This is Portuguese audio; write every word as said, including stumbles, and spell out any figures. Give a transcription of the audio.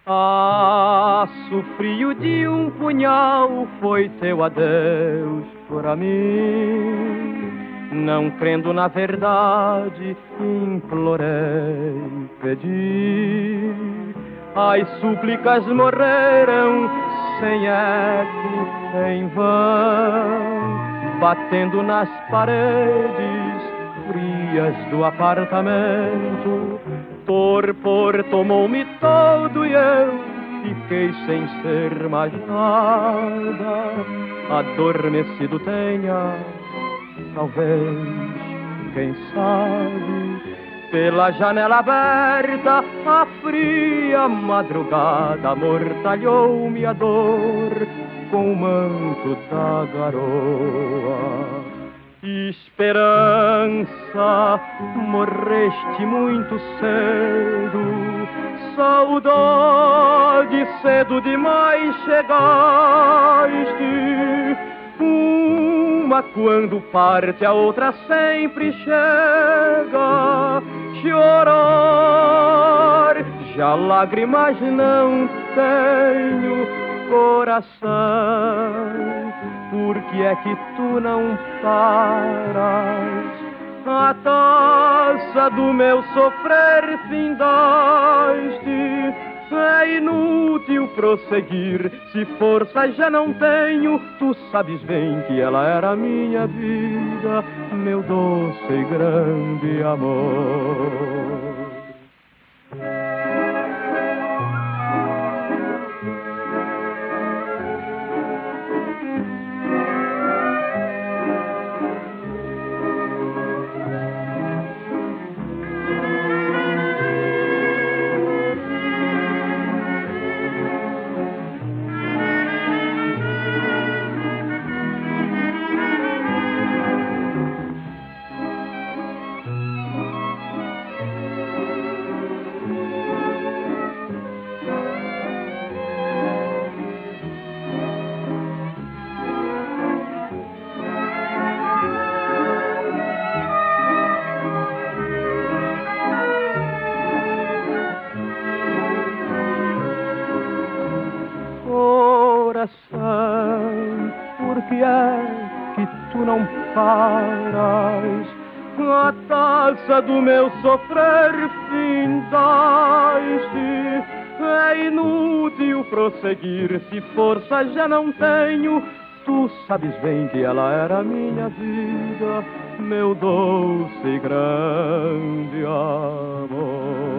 Ah, sofrio de um punhal, foi teu adeus pra mim. Não crendo na verdade, implorei, pedi. As súplicas morreram sem eco, em vão, batendo nas paredes frias do apartamento. Torpor tomou-me todo e eu fiquei sem ser mais nada. Adormecido tenha, talvez, quem sabe, pela janela aberta, a fria madrugada amortalhou-me a dor com o manto da garoa. Esperança, morreste muito cedo. Saudade, cedo demais chegaste. Uma quando parte, a outra sempre chega. Chorar, já lágrimas não tenho, coração. Por que é que tu não paras? A taça do meu sofrer findaste. É inútil prosseguir, se força já não tenho. Tu sabes bem que ela era minha vida, meu doce e grande amor. Coração, por que é que tu não paras? A taça do meu sofrer findaste. É inútil prosseguir, se força já não tenho. Tu sabes bem que ela era minha vida, meu doce e grande amor.